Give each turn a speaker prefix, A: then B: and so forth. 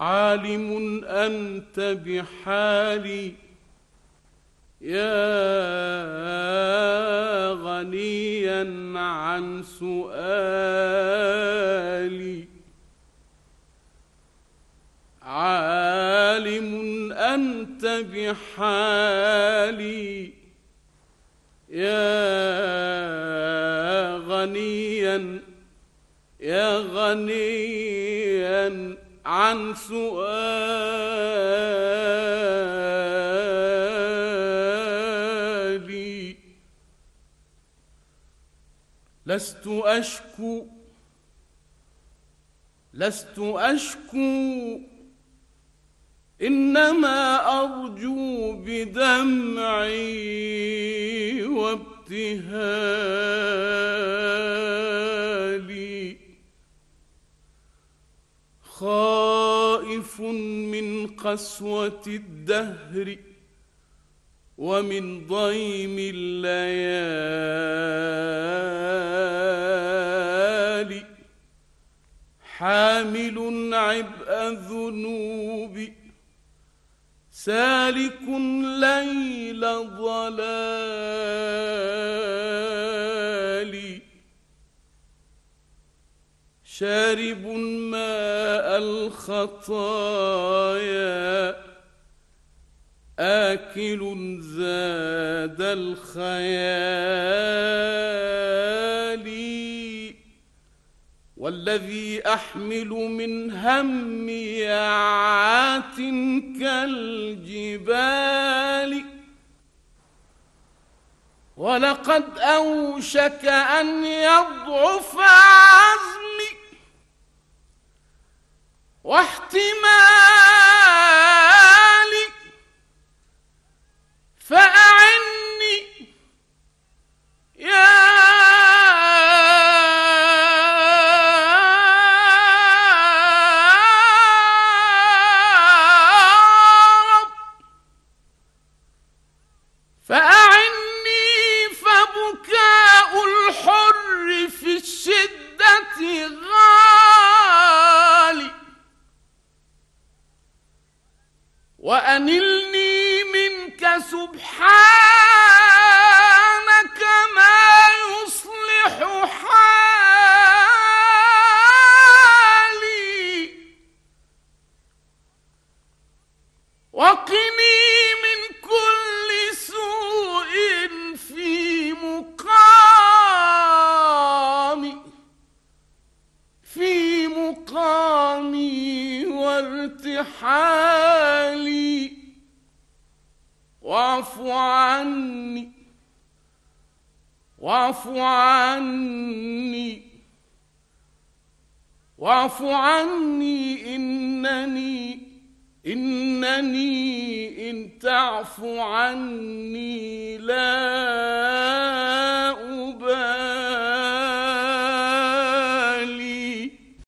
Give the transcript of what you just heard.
A: عالم أنت بحالي يا غنيا عن سؤالي. عالم أنت بحالي يا غنيا عن سؤالي. لست أشكو إنما أرجو بدمعي وابتهالي. خائف من قسوة الدهر ومن ضيم الليالي. حامل عبء ذنوبي سالك ليل ضلالي. شارب ماء الخطايا آكل زاد الخيال. والذي أحمل من همي عات كالجبال. ولقد أوشك أن يضعف عزمي واحتمالي. فأعني يا رب، فأعني. فبكاء الحر في الشدة غالي. وأنلني منك سبحانك ما يصلح حالي. وقني من كل سوء في مقامي وارتحالي. واعف عني إنني إن تعف عني